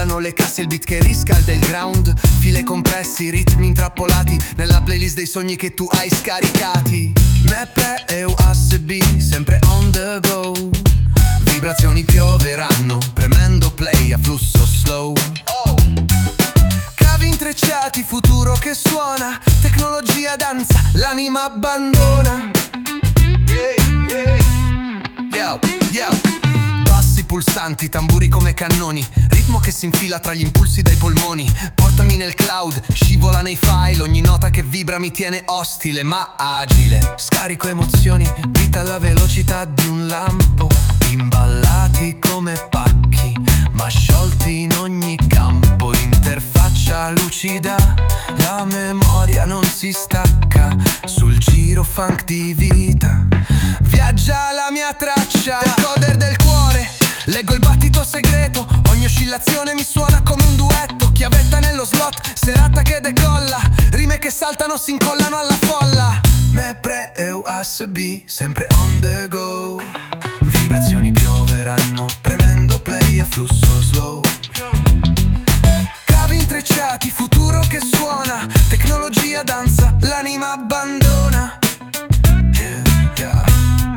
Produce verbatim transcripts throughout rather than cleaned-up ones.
ballano le casse, il beat che riscalda il ground, file compressi, ritmi intrappolati nella playlist dei sogni che tu hai scaricati. Meppe e U A S B, sempre on the go. Vibrazioni pioveranno, premendo play a flusso slow. Oh. Cavi intrecciati, futuro che suona, tecnologia danza, l'anima abbandona. Yeah, yeah. Yo, yo. Bassi pulsanti, tamburi come cannoni, ritmo che si infila tra gli impulsi dei polmoni. Portami nel cloud, scivola nei file, ogni nota che vibra mi tiene ostile ma agile. Scarico emozioni, vita alla velocità di un lampo, imballati come pacchi, ma sciolti in ogni campo. Interfaccia lucida, la memoria non si stacca, sul giro funk di vita viaggia la mia traccia. Decoder del cuore, leggo il battito segreto, ogni oscillazione mi suona come un duetto. Chiavetta nello slot, serata che decolla, rime che saltano si incollano alla folla. Mepre e U A S B, sempre on the go. Vibrazioni pioveranno, premendo play a flusso slow. Cavi intrecciati, futuro che suona, tecnologia danza, l'anima abbandona. Yeah, yeah.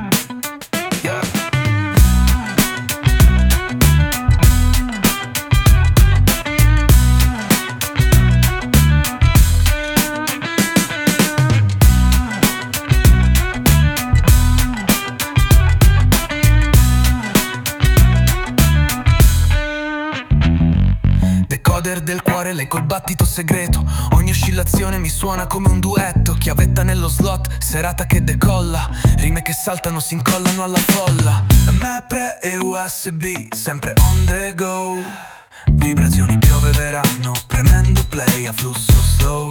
Decoder del cuore, leggo il battito segreto, ogni oscillazione mi suona come un duetto. Chiavetta nello slot, serata che decolla, rime che saltano si incollano alla folla. Mepre e U A S B, sempre on the go. Vibrazioni pioveranno, premendo play a flusso slow.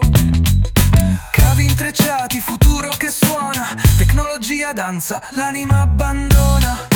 Cavi intrecciati, futuro che suona, tecnologia danza, l'anima abbandona.